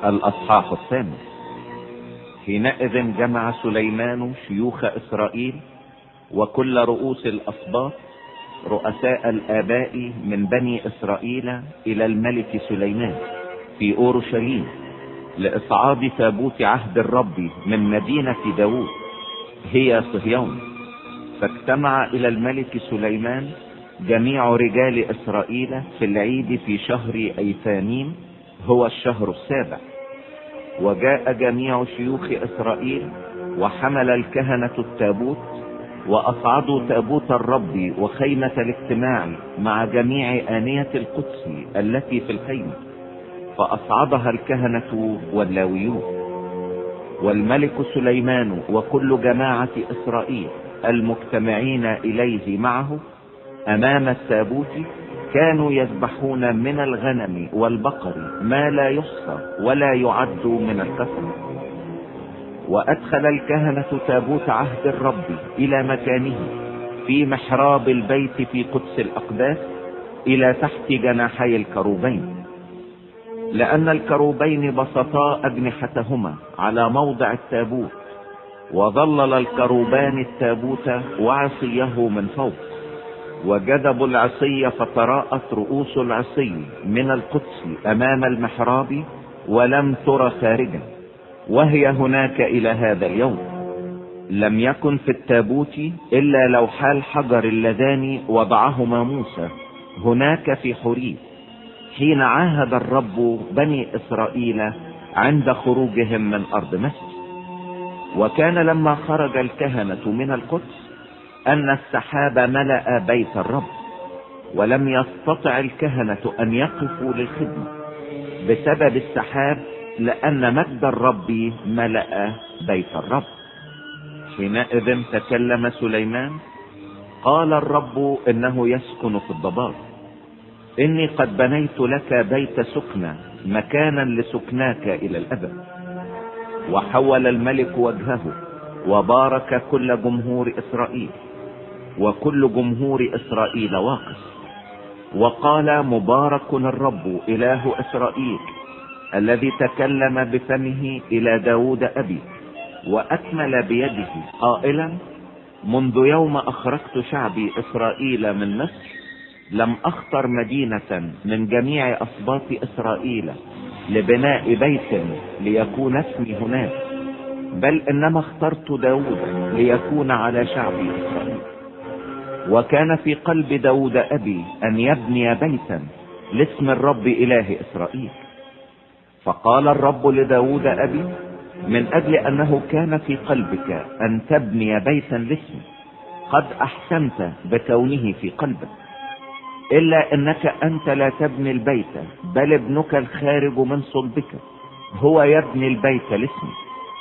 الأصحاح الثامن. حينئذ جمع سليمان شيوخ إسرائيل وكل رؤوس الأسباط رؤساء الآباء من بني إسرائيل إلى الملك سليمان في أورشليم لإصعاد تابوت عهد الرب من مدينة داود هي صهيون. فاجتمع إلى الملك سليمان جميع رجال إسرائيل في العيد في شهر أيثانيم، هو الشهر السابع. وجاء جميع شيوخ إسرائيل وحمل الكهنة التابوت وأصعدوا تابوت الرب وخيمة الاجتماع مع جميع آنية القدس التي في الخيمة، فأصعدها الكهنة واللاويون. والملك سليمان وكل جماعة إسرائيل المجتمعين إليه معه أمام التابوت كانوا يذبحون من الغنم والبقر ما لا يحصى ولا يعد من الكثرة. وأدخل الكهنة تابوت عهد الرب إلى مكانه في محراب البيت في قدس الأقداس إلى تحت جناحي الكروبين، لأن الكروبين بسطا أجنحتهما على موضع التابوت، وظلل الكروبان التابوت وعصيه من فوق. وجذبوا العصي فتراءت رؤوس العصي من القدس أمام المحراب ولم تر خارجا، وهي هناك إلى هذا اليوم. لم يكن في التابوت إلا لوحا الحجر اللذان وضعهما موسى هناك في حوريب حين عاهد الرب بني إسرائيل عند خروجهم من أرض مصر. وكان لما خرج الكهنة من القدس أن السحاب ملأ بيت الرب، ولم يستطع الكهنة أن يقفوا للخدمة بسبب السحاب، لأن مجد الرب ملأ بيت الرب. حينئذ تكلم سليمان قال الرب إنه يسكن في الضباب، إني قد بنيت لك بيت سكنى مكانا لسكناك إلى الأبد. وحول الملك وجهه وبارك كل جمهور إسرائيل، وكل جمهور إسرائيل واقف وقال مبارك الرب إله إسرائيل الذي تكلم بفمه إلى داود أبي وأكمل بيده قائلا منذ يوم أخرجت شعبي إسرائيل من مصر لم أختر مدينة من جميع أسباط إسرائيل لبناء بيت ليكون اسمي هناك، بل إنما اخترت داود ليكون على شعبي إسرائيل. وكان في قلب داود أبي أن يبني بيتا لاسم الرب إله إسرائيل. فقال الرب لداود أبي من أجل أنه كان في قلبك أن تبني بيتا لاسمي قد أحسنت بكونه في قلبك، إلا أنك أنت لا تبني البيت بل ابنك الخارج من صلبك هو يبني البيت لاسمي.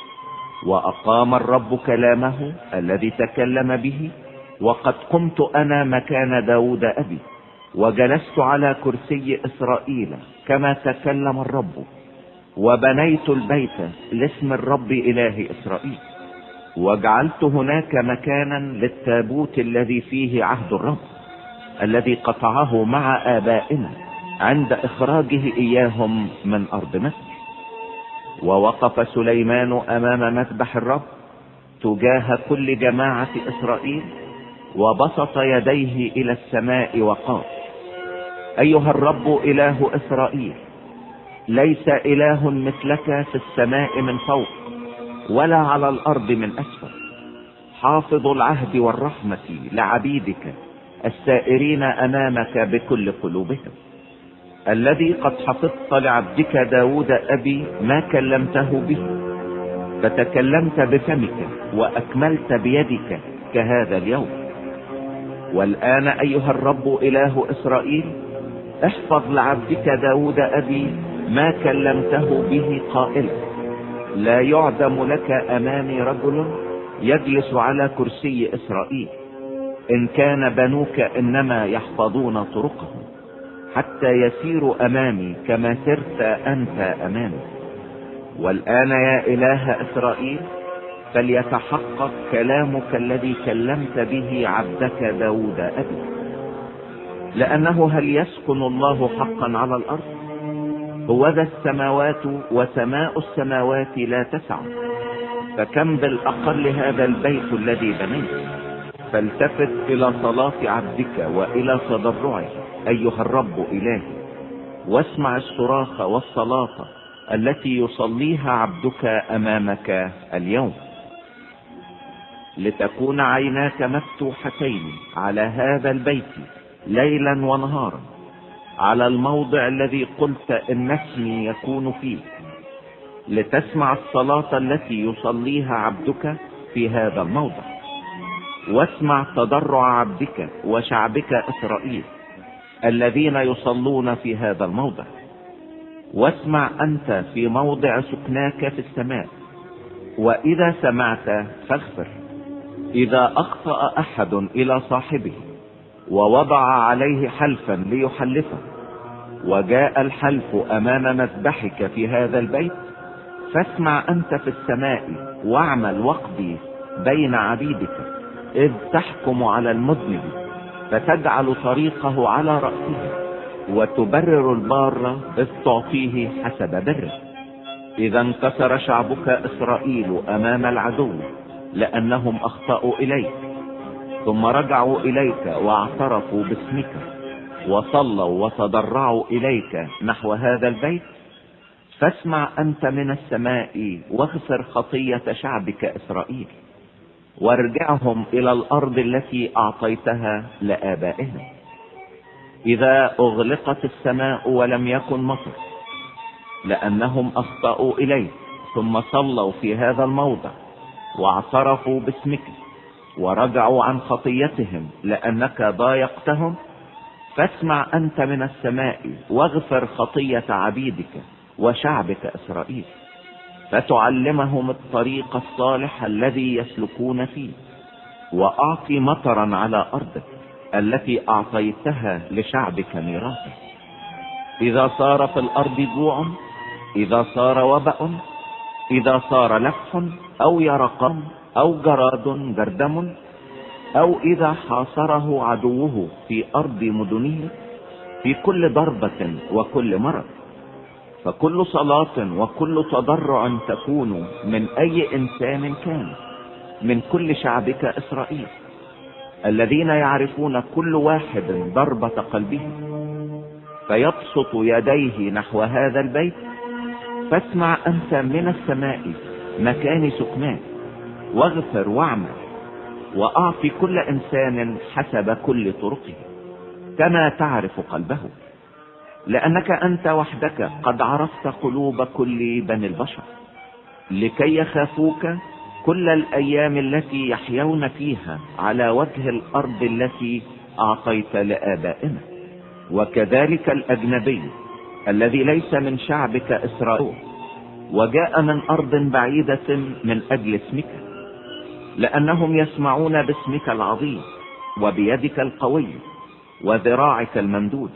وأقام الرب كلامه الذي تكلم به، وقد قمت أنا مكان داود أبي وجلست على كرسي إسرائيل كما تكلم الرب، وبنيت البيت لاسم الرب إله إسرائيل، وجعلت هناك مكانا للتابوت الذي فيه عهد الرب الذي قطعه مع آبائنا عند إخراجه إياهم من أرض مصر. ووقف سليمان أمام مذبح الرب تجاه كل جماعة إسرائيل وبسط يديه إلى السماء وقال أيها الرب إله إسرائيل ليس إله مثلك في السماء من فوق ولا على الأرض من أسفل، حافظ العهد والرحمة لعبيدك السائرين أمامك بكل قلوبهم، الذي قد حفظت لعبدك داود أبي ما كلمته به، فتكلمت بفمك وأكملت بيدك كهذا اليوم. والآن أيها الرب إله إسرائيل احفظ لعبدك داود أبي ما كلمته به قائلا لا يعدم لك أمامي رجل يجلس على كرسي إسرائيل إن كان بنوك إنما يحفظون طرقهم حتى يسيروا أمامي كما سرت أنت أمامي. والآن يا إله إسرائيل فليتحقق كلامك الذي كلمت به عبدك داود أبي، لأنه هل يسكن الله حقا على الأرض؟ هوذا السماوات وسماء السماوات لا تسع، فكم بالأقل هذا البيت الذي بنيت. فالتفت إلى صلاة عبدك وإلى تضرعه أيها الرب إلهي، واسمع الصراخ والصلاة التي يصليها عبدك أمامك اليوم. لتكون عيناك مفتوحتين على هذا البيت ليلا ونهارا، على الموضع الذي قلت إن اسمي يكون فيه، لتسمع الصلاة التي يصليها عبدك في هذا الموضع. واسمع تضرع عبدك وشعبك إسرائيل الذين يصلون في هذا الموضع. واسمع أنت في موضع سكناك في السماء، وإذا سمعت فاغفر. إذا أخطأ أحد إلى صاحبه ووضع عليه حلفا ليحلفه، وجاء الحلف أمام مذبحك في هذا البيت، فاسمع أنت في السماء واعمل واقضي بين عبيدك، إذ تحكم على المذنب فتجعل طريقه على رأسه، وتبرر البار إذ تعطيه حسب بره. إذا انكسر شعبك إسرائيل أمام العدو لأنهم أخطأوا إليك، ثم رجعوا إليك واعترفوا باسمك وصلوا وتضرعوا إليك نحو هذا البيت، فاسمع أنت من السماء واغفر خطية شعبك إسرائيل، وارجعهم إلى الأرض التي أعطيتها لآبائهم. إذا أغلقت السماء ولم يكن مطر لأنهم أخطأوا إليك، ثم صلوا في هذا الموضع واعترفوا باسمك ورجعوا عن خطيتهم لأنك ضايقتهم، فاسمع أنت من السماء واغفر خطية عبيدك وشعبك إسرائيل، فتعلمهم الطريق الصالح الذي يسلكون فيه، وأعطي مطرا على أرضك التي أعطيتها لشعبك ميراثا. إذا صار في الأرض جوع، إذا صار وبأ، إذا صار لفح أو يرقان أو جراد جردم، أو إذا حاصره عدوه في أرض مدنه، في كل ضربة وكل مرض، فكل صلاة وكل تضرع تكون من أي إنسان كان من كل شعبك إسرائيل الذين يعرفون كل واحد ضربة قلبه، فيبسط يديه نحو هذا البيت، فاسمع أنت من السماء مكان سكناه، واغفر واعمل، وأعطي كل إنسان حسب كل طرقه كما تعرف قلبه، لأنك أنت وحدك قد عرفت قلوب كل بني البشر، لكي يخافوك كل الأيام التي يحيون فيها على وجه الأرض التي أعطيت لآبائنا. وكذلك الأجنبي الذي ليس من شعبك إسرائيل وجاء من أرض بعيدة من أجل اسمك، لأنهم يسمعون باسمك العظيم وبيدك القوي وذراعك الممدود،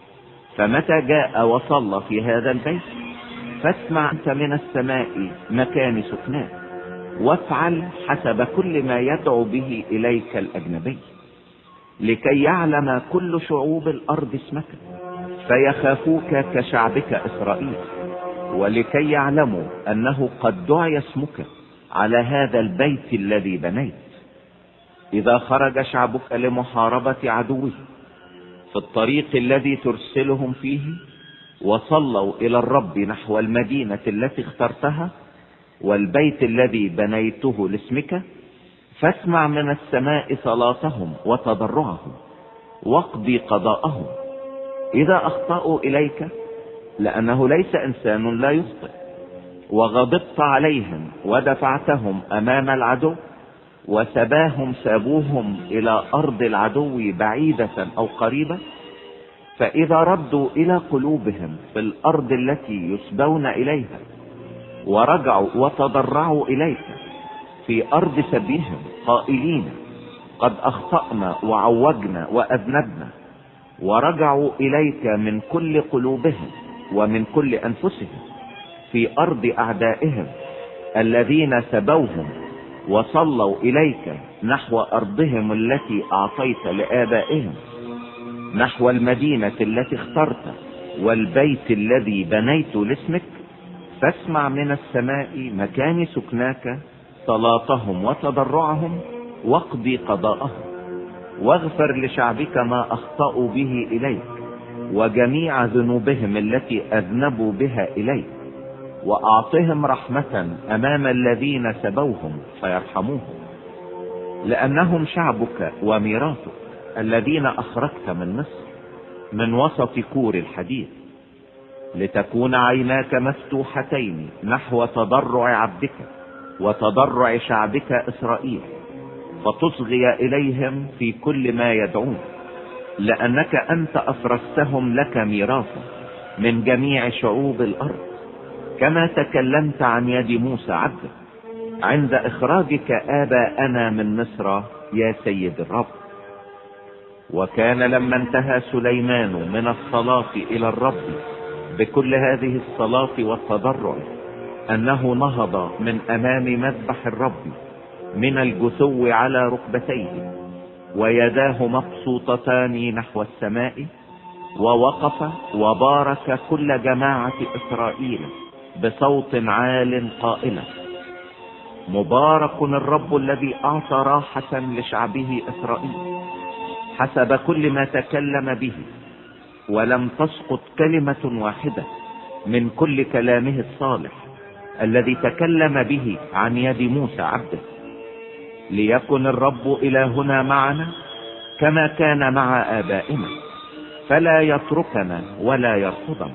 فمتى جاء وصلى في هذا البيت، فاسمع أنت من السماء مكان سكناه، وافعل حسب كل ما يدعو به إليك الأجنبي، لكي يعلم كل شعوب الأرض اسمك فيخافوك كشعبك إسرائيل، ولكي يعلموا أنه قد دعي اسمك على هذا البيت الذي بنيت. إذا خرج شعبك لمحاربة عدوه في الطريق الذي ترسلهم فيه، وصلوا إلى الرب نحو المدينة التي اخترتها والبيت الذي بنيته لاسمك، فاسمع من السماء صلاتهم وتضرعهم واقضي قضاءهم. إذا أخطأوا إليك، لأنه ليس إنسان لا يخطئ، وغضبت عليهم ودفعتهم أمام العدو وسباهم سابوهم إلى أرض العدو بعيدة أو قريبة، فإذا ردوا إلى قلوبهم في الأرض التي يسبون إليها ورجعوا وتضرعوا إليك في أرض سبيهم قائلين قد أخطأنا وعوجنا وأذنبنا، ورجعوا إليك من كل قلوبهم ومن كل أنفسهم في أرض أعدائهم الذين سبوهم، وصلوا إليك نحو أرضهم التي أعطيت لآبائهم، نحو المدينة التي اخترت والبيت الذي بنيت لاسمك، فاسمع من السماء مكان سكناك صلاتهم وتضرعهم، واقضي قضاءهم، واغفر لشعبك ما اخطأوا به اليك، وجميع ذنوبهم التي اذنبوا بها اليك، واعطهم رحمة امام الذين سبوهم فيرحموهم، لانهم شعبك وميراثك الذين اخرجت من مصر من وسط كور الحديد، لتكون عيناك مفتوحتين نحو تضرع عبدك وتضرع شعبك اسرائيل، فتصغي اليهم في كل ما يدعون، لانك انت افرستهم لك ميراثا من جميع شعوب الارض، كما تكلمت عن يد موسى عبدك عند اخراجك اباءنا من مصر يا سيد الرب. وكان لما انتهى سليمان من الصلاة الى الرب بكل هذه الصلاة والتضرع، انه نهض من امام مذبح الرب من الجثو على ركبتيه، ويداه مبسوطتان نحو السماء، ووقف وبارك كل جماعة اسرائيل بصوت عال قائلا: مبارك الرب الذي اعطى راحة لشعبه اسرائيل حسب كل ما تكلم به، ولم تسقط كلمة واحدة من كل كلامه الصالح الذي تكلم به عن يد موسى عبده، ليكن الرب إلهنا معنا كما كان مع آبائنا، فلا يتركنا ولا يرفضنا،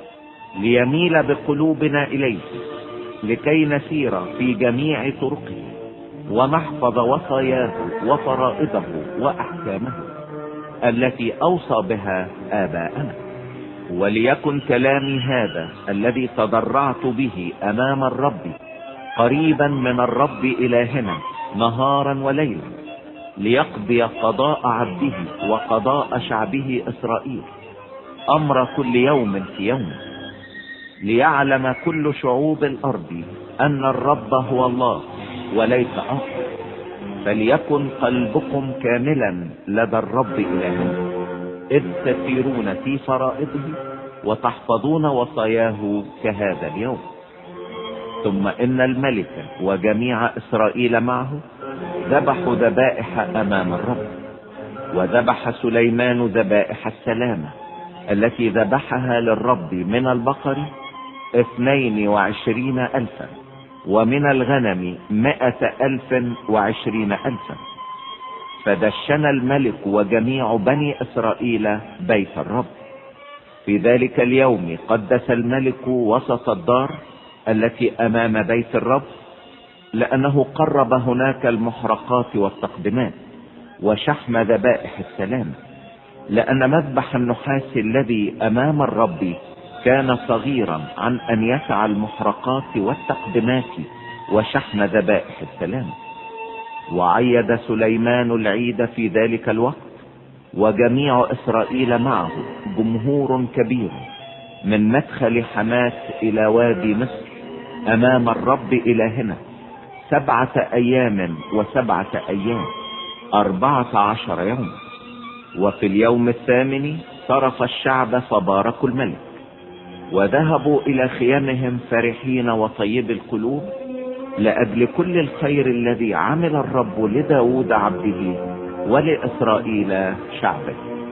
ليميل بقلوبنا إليه لكي نسير في جميع طرقه، ونحفظ وصاياه وفرائضه وأحكامه التي أوصى بها آباءنا. وليكن كلامي هذا الذي تضرعت به أمام الرب قريبا من الرب إلهنا نهارا وليلا، ليقضي قضاء عبده وقضاء شعبه إسرائيل أمر كل يوم في يوم، ليعلم كل شعوب الأرض أن الرب هو الله وليس آخر. فليكن قلبكم كاملا لدى الرب إلهنا، إذ تسيرون في فرائضه وتحفظون وصاياه كهذا اليوم. ثم إن الملك وجميع إسرائيل معه ذبحوا ذبائح أمام الرب، وذبح سليمان ذبائح السلامة التي ذبحها للرب من البقر 22,000، ومن الغنم 120,000. فدشن الملك وجميع بني إسرائيل بيت الرب. في ذلك اليوم قدس الملك وسط الدار التي أمام بيت الرب، لأنه قرب هناك المحرقات والتقدمات وشحم ذبائح السلام، لأن مذبح النحاس الذي أمام الرب كان صغيرا عن أن يسع المحرقات والتقدمات وشحم ذبائح السلام. وعيد سليمان العيد في ذلك الوقت وجميع إسرائيل معه جمهور كبير من مدخل حماة إلى وادي مصر أمام الرب إلهنا 7 أيام و7 أيام 14 يوم. وفي اليوم الثامن صرف الشعب فباركوا الملك، وذهبوا إلى خيامهم فرحين وطيب القلوب لأجل كل الخير الذي عمل الرب لداود عبده ولإسرائيل شعبه.